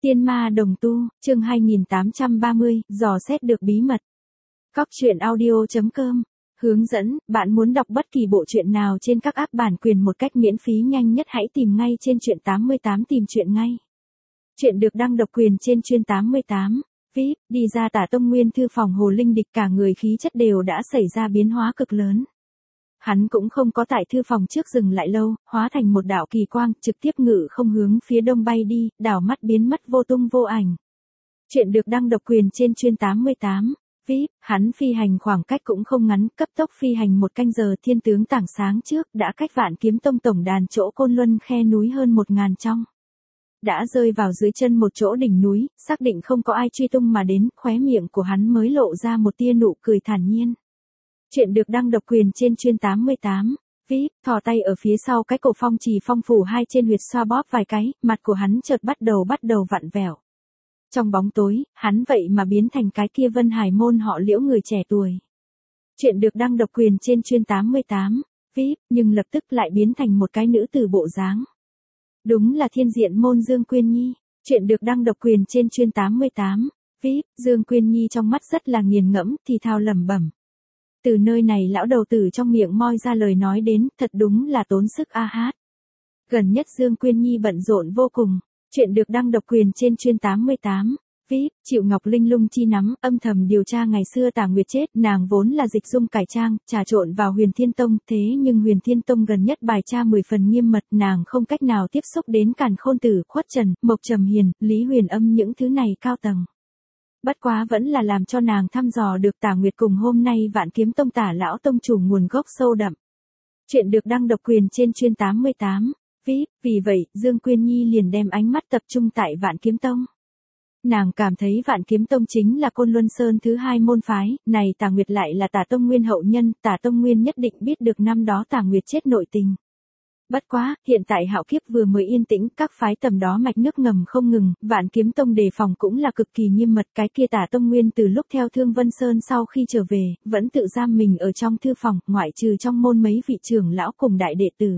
Tiên ma đồng tu, chương 2830, dò xét được bí mật. Cóc truyện audio.com. Hướng dẫn, bạn muốn đọc bất kỳ bộ truyện nào trên các app bản quyền một cách miễn phí nhanh nhất hãy tìm ngay trên truyện 88 tìm truyện ngay. Truyện được đăng độc quyền trên truyện 88. VIP, đi ra Tả Tông Nguyên thư phòng Hồ Linh Địch cả người khí chất đều đã xảy ra biến hóa cực lớn. Hắn cũng không có tại thư phòng trước dừng lại lâu, hóa thành một đạo kỳ quang, trực tiếp ngự không hướng phía đông bay đi, đảo mắt biến mất vô tung vô ảnh. Chuyện được đăng độc quyền trên chuyên 88. VIP, hắn phi hành khoảng cách cũng không ngắn, cấp tốc phi hành 1 canh giờ thiên tướng tảng sáng trước, đã cách Vạn Kiếm Tông tổng đàn chỗ Côn Luân khe núi hơn 1000 trong. Đã rơi vào dưới chân một chỗ đỉnh núi, xác định không có ai truy tung mà đến, khóe miệng của hắn mới lộ ra một tia nụ cười thản nhiên. Chuyện được đăng độc quyền trên chuyên 88. VIP, thò tay ở phía sau cái cổ phong trì phong phủ hai trên huyệt xoa bóp vài cái, mặt của hắn chợt bắt đầu vặn vẹo. Trong bóng tối, hắn vậy mà biến thành cái kia Vân Hải môn họ Liễu người trẻ tuổi. Chuyện được đăng độc quyền trên chuyên 88. VIP, nhưng lập tức lại biến thành một cái nữ tử bộ dáng. Đúng là Thiên Diện môn Dương Quyên Nhi. Chuyện được đăng độc quyền trên chuyên 88. VIP, Dương Quyên Nhi trong mắt rất là nghiền ngẫm, thì thào lẩm bẩm. Từ nơi này lão đầu tử trong miệng moi ra lời nói đến, thật đúng là tốn sức a hát. Gần nhất Dương Quyên Nhi bận rộn vô cùng. Chuyện được đăng độc quyền trên chuyên 88. VIP, Triệu Ngọc Linh lung chi nắm, âm thầm điều tra ngày xưa Tả Nguyệt chết, nàng vốn là dịch dung cải trang, trà trộn vào Huyền Thiên Tông, thế nhưng Huyền Thiên Tông gần nhất bài tra 10 phần nghiêm mật, nàng không cách nào tiếp xúc đến Càn Khôn Tử, Khuất Trần, Mộc Trầm Hiền, Lý Huyền Âm những thứ này cao tầng. Bất quá vẫn là làm cho nàng thăm dò được Tả Nguyệt cùng hôm nay Vạn Kiếm Tông Tả lão tông chủ nguồn gốc sâu đậm. Chuyện được đăng độc quyền trên chuyên 88. VIP, vì vậy, Dương Quyên Nhi liền đem ánh mắt tập trung tại Vạn Kiếm Tông. Nàng cảm thấy Vạn Kiếm Tông chính là Côn Luân Sơn thứ 2 môn phái, này Tả Nguyệt lại là Tả Tông Nguyên hậu nhân, Tả Tông Nguyên nhất định biết được năm đó Tả Nguyệt chết nội tình. Bất quá, hiện tại hạo kiếp vừa mới yên tĩnh, các phái tầm đó mạch nước ngầm không ngừng, Vạn Kiếm Tông đề phòng cũng là cực kỳ nghiêm mật, cái kia Tả Tông Nguyên từ lúc theo Thương Vân Sơn sau khi trở về, vẫn tự giam mình ở trong thư phòng, ngoại trừ trong môn mấy vị trưởng lão cùng đại đệ tử.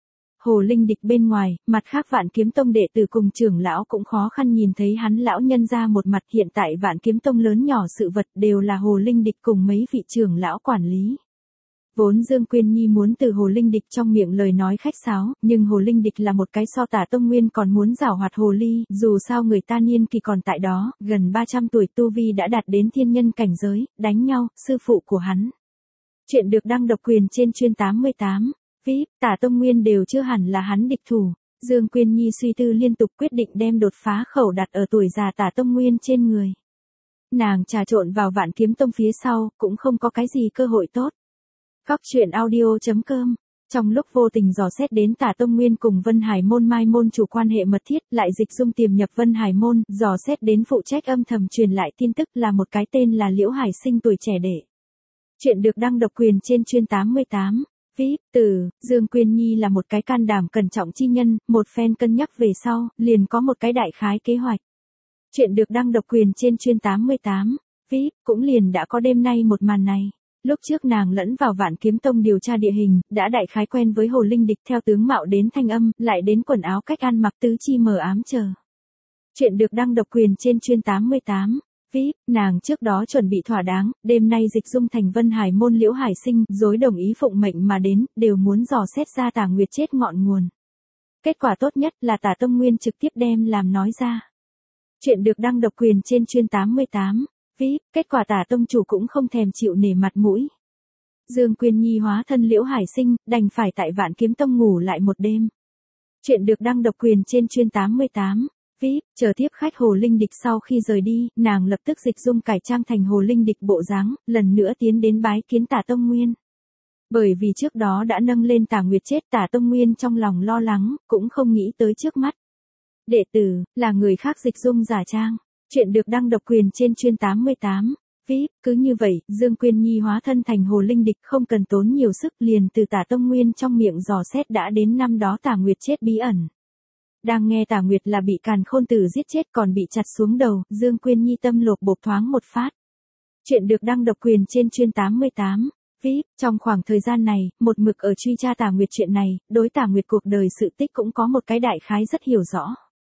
Hồ Linh Địch bên ngoài, mặt khác Vạn Kiếm Tông đệ tử cùng trưởng lão cũng khó khăn nhìn thấy hắn lão nhân ra một mặt, hiện tại Vạn Kiếm Tông lớn nhỏ sự vật đều là Hồ Linh Địch cùng mấy vị trưởng lão quản lý. Vốn Dương Quyên Nhi muốn từ Hồ Linh Địch trong miệng lời nói khách sáo, nhưng Hồ Linh Địch là một cái so Tả Tông Nguyên còn muốn giảo hoạt hồ ly, dù sao người ta niên kỳ còn tại đó, gần 300 tuổi tu vi đã đạt đến thiên nhân cảnh giới, đánh nhau, sư phụ của hắn. Chuyện được đăng độc quyền trên chuyên 88. VIP, Tả Tông Nguyên đều chưa hẳn là hắn địch thủ. Dương Quyên Nhi suy tư liên tục quyết định đem đột phá khẩu đặt ở tuổi già Tả Tông Nguyên trên người. Nàng trà trộn vào Vạn Kiếm Tông phía sau, cũng không có cái gì cơ hội tốt. Cóc truyện audio.com. Trong lúc vô tình dò xét đến Tả Tông Nguyên cùng Vân Hải môn mai môn chủ quan hệ mật thiết, lại dịch dung tiềm nhập Vân Hải môn, dò xét đến phụ trách âm thầm truyền lại tin tức là một cái tên là Liễu Hải Sinh tuổi trẻ đệ. Chuyện được đăng độc quyền trên chuyên 88. VIP, Dương Quyên Nhi là một cái can đảm cẩn trọng chi nhân, một phen cân nhắc về sau, liền có một cái đại khái kế hoạch. Chuyện được đăng độc quyền trên chuyên 88. VIP, cũng liền đã có đêm nay một màn này. Lúc trước nàng lẫn vào Vạn Kiếm Tông điều tra địa hình, đã đại khái quen với Hồ Linh Địch theo tướng mạo đến thanh âm, lại đến quần áo cách ăn mặc tứ chi mờ ám chờ. Chuyện được đăng độc quyền trên chuyên 88. VIP, nàng trước đó chuẩn bị thỏa đáng, đêm nay dịch dung thành Vân Hải môn Liễu Hải Sinh, dối đồng ý phụng mệnh mà đến, đều muốn dò xét ra Tả Nguyệt chết ngọn nguồn. Kết quả tốt nhất là Tả Tông Nguyên trực tiếp đem làm nói ra. Chuyện được đăng độc quyền trên chuyên 88. VIP, kết quả Tả Tông chủ cũng không thèm chịu nể mặt mũi. Dương Quyên Nhi hóa thân Liễu Hải Sinh, đành phải tại Vạn Kiếm Tông ngủ lại một đêm. Chuyện được đăng độc quyền trên chuyên 88. VIP, chờ tiếp khách Hồ Linh Địch sau khi rời đi, nàng lập tức dịch dung cải trang thành Hồ Linh Địch bộ dáng, lần nữa tiến đến bái kiến Tả Tông Nguyên. Bởi vì trước đó đã nâng lên Tả Nguyệt chết, Tả Tông Nguyên trong lòng lo lắng, cũng không nghĩ tới trước mắt. Đệ tử, là người khác dịch dung giả trang. Chuyện được đăng độc quyền trên chuyên 88. VIP, cứ như vậy, Dương Quyên Nhi hóa thân thành Hồ Linh Địch không cần tốn nhiều sức liền từ Tả Tông Nguyên trong miệng dò xét đã đến năm đó Tả Nguyệt chết bí ẩn. Đang nghe Tả Nguyệt là bị Càn Khôn Tử giết chết còn bị chặt xuống đầu, Dương Quyên Nhi tâm lột bột thoáng một phát. Chuyện được đăng độc quyền trên chuyên 88. VIP, trong khoảng thời gian này, một mực ở truy tra Tả Nguyệt chuyện này, đối Tả Nguyệt cuộc đời sự tích cũng có một cái đại khái rất hiểu rõ.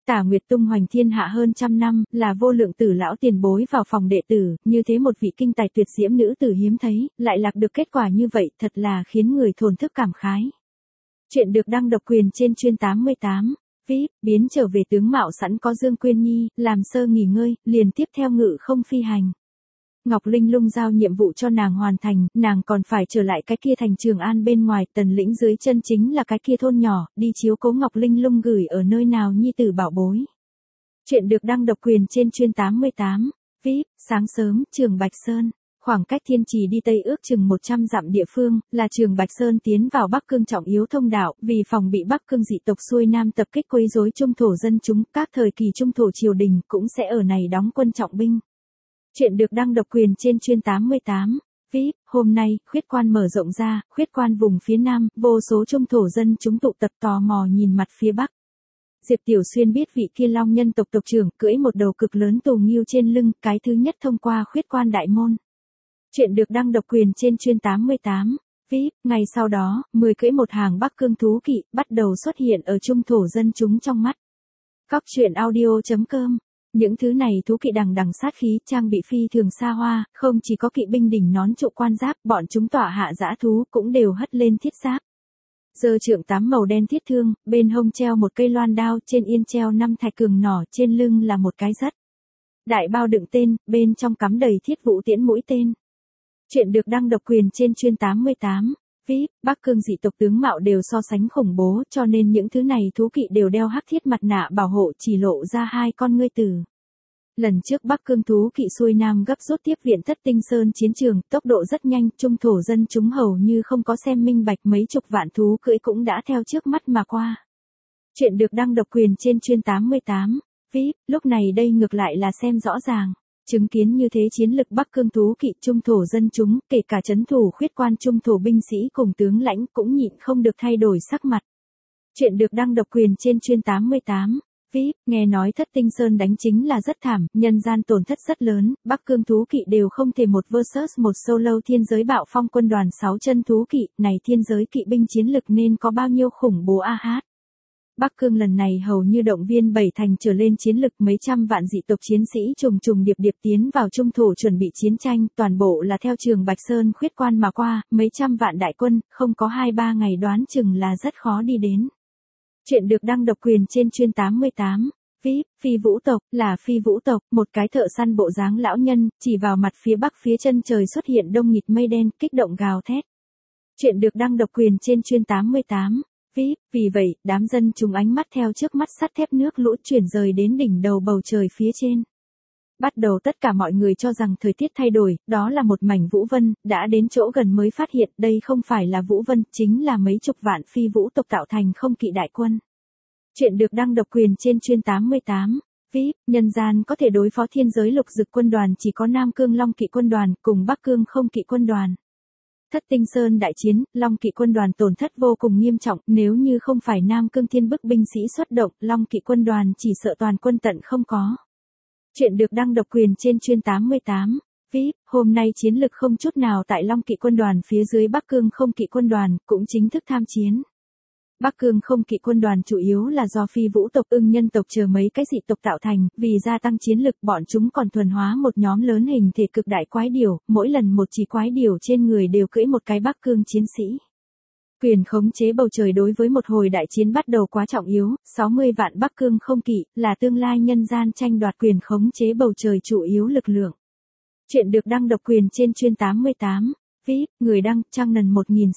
Tả Nguyệt tung hoành thiên hạ hơn trăm năm, là vô lượng tử lão tiền bối vào phòng đệ tử, như thế một vị kinh tài tuyệt diễm nữ tử hiếm thấy, lại lạc được kết quả như vậy, thật là khiến người thổn thức cảm khái. Chuyện được đăng độc quyền trên chuyên 88. VIP, biến trở về tướng mạo sẵn có Dương Quyên Nhi, làm sơ nghỉ ngơi, liền tiếp theo ngự không phi hành. Ngọc Linh Lung giao nhiệm vụ cho nàng hoàn thành, nàng còn phải trở lại cái kia thành Trường An bên ngoài, Tần Lĩnh dưới chân chính là cái kia thôn nhỏ, đi chiếu cố Ngọc Linh Lung gửi ở nơi nào nhi tử bảo bối. Chuyện được đăng độc quyền trên chuyên 88. VIP, sáng sớm, Trường Bạch Sơn. Khoảng cách Thiên Trì đi Tây ước chừng 100 dặm địa phương, là Trường Bạch Sơn tiến vào Bắc Cương trọng yếu thông đạo, vì phòng bị Bắc Cương dị tộc xuôi nam tập kích quấy rối trung thổ dân chúng, các thời kỳ trung thổ triều đình cũng sẽ ở này đóng quân trọng binh. Chuyện được đăng độc quyền trên chuyên 88. VIP, hôm nay, khuyết quan mở rộng ra, khuyết quan vùng phía nam, vô số trung thổ dân chúng tụ tập tò mò nhìn mặt phía bắc. Diệp Tiểu Xuyên biết vị kia Long nhân tộc tộc trưởng cưỡi một đầu cực lớn tù nghiêu trên lưng, cái thứ nhất thông qua khuyết quan đại môn. Chuyện được đăng độc quyền trên chuyên 88. VIP, ngày sau đó, 10 cưỡi một hàng Bắc Cương thú kỵ, bắt đầu xuất hiện ở trung thổ dân chúng trong mắt. Cóc truyện audio.com. Những thứ này thú kỵ đằng đằng sát khí, trang bị phi thường xa hoa, không chỉ có kỵ binh đỉnh nón trụ quan giáp, bọn chúng tỏa hạ dã thú cũng đều hất lên thiết giáp. Giơ trượng 8 màu đen thiết thương, bên hông treo một cây loan đao, trên yên treo 5 thạch cường nỏ, trên lưng là một cái rất đại bao đựng tên, bên trong cắm đầy thiết vũ tiễn mũi tên. Chuyện được đăng độc quyền trên chuyên 88. VIP, Bắc Cương dị tộc tướng mạo đều so sánh khủng bố, cho nên những thứ này thú kỵ đều đeo hắc thiết mặt nạ bảo hộ, chỉ lộ ra hai con ngươi tử. Lần trước Bắc Cương thú kỵ xuôi nam gấp rút tiếp viện Thất Tinh Sơn chiến trường, tốc độ rất nhanh, trung thổ dân chúng hầu như không có xem minh bạch, mấy chục vạn thú cưỡi cũng đã theo trước mắt mà qua. Chuyện được đăng độc quyền trên chuyên 88. VIP, lúc này đây ngược lại là xem rõ ràng. Chứng kiến như thế chiến lực Bắc Cương thú kỵ trung thổ dân chúng, kể cả trấn thủ khuyết quan trung thổ binh sĩ cùng tướng lãnh cũng nhịn không được thay đổi sắc mặt. Chuyện được đăng độc quyền trên chuyên 88. VIP, nghe nói Thất Tinh Sơn đánh chính là rất thảm, nhân gian tổn thất rất lớn, Bắc Cương thú kỵ đều không thể một versus một solo thiên giới bạo phong quân đoàn 6 chân thú kỵ, này thiên giới kỵ binh chiến lực nên có bao nhiêu khủng bố a hát. Bắc Cương lần này hầu như động viên 7 thành trở lên chiến lực, mấy trăm vạn dị tộc chiến sĩ trùng trùng điệp điệp tiến vào trung thổ chuẩn bị chiến tranh, toàn bộ là theo Trường Bạch Sơn khuyết quan mà qua, mấy trăm vạn đại quân, không có 2-3 ngày đoán chừng là rất khó đi đến. Chuyện được đăng độc quyền trên chuyên 88. VIP, Phi Vũ tộc, là Phi Vũ tộc, một cái thợ săn bộ dáng lão nhân, chỉ vào mặt phía bắc phía chân trời xuất hiện đông nghịt mây đen, kích động gào thét. Chuyện được đăng độc quyền trên chuyên 88. VIP, vì vậy, đám dân chúng ánh mắt theo trước mắt sắt thép nước lũ chuyển rời đến đỉnh đầu bầu trời phía trên. Bắt đầu tất cả mọi người cho rằng thời tiết thay đổi, đó là một mảnh vũ vân, đã đến chỗ gần mới phát hiện đây không phải là vũ vân, chính là mấy chục vạn Phi Vũ tộc tạo thành không kỵ đại quân. Chuyện được đăng độc quyền trên chuyên 88. VIP, nhân gian có thể đối phó thiên giới lục dực quân đoàn chỉ có Nam Cương Long kỵ quân đoàn, cùng Bắc Cương không kỵ quân đoàn. Thất Tinh Sơn đại chiến, Long kỵ quân đoàn tổn thất vô cùng nghiêm trọng, nếu như không phải Nam Cương Thiên bức binh sĩ xuất động, Long kỵ quân đoàn chỉ sợ toàn quân tận không có. Chuyện được đăng độc quyền trên chuyên 88. VIP, hôm nay chiến lực không chút nào tại Long kỵ quân đoàn phía dưới Bắc Cương không kỵ quân đoàn, cũng chính thức tham chiến. Bắc Cương không kỵ quân đoàn chủ yếu là do Phi Vũ tộc ưng nhân tộc chờ mấy cái dị tộc tạo thành, vì gia tăng chiến lực bọn chúng còn thuần hóa một nhóm lớn hình thể cực đại quái điểu, mỗi lần một chỉ quái điểu trên người đều cưỡi một cái Bắc Cương chiến sĩ. Quyền khống chế bầu trời đối với một hồi đại chiến bắt đầu quá trọng yếu, 60 vạn Bắc Cương không kỵ, là tương lai nhân gian tranh đoạt quyền khống chế bầu trời chủ yếu lực lượng. Chuyện được đăng độc quyền trên chuyên 88. VIP, người đăng, Trang Nần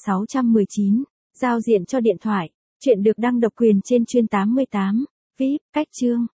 1619. Giao diện cho điện thoại. Chuyện được đăng độc quyền trên chuyên 88. VIP, cách chương.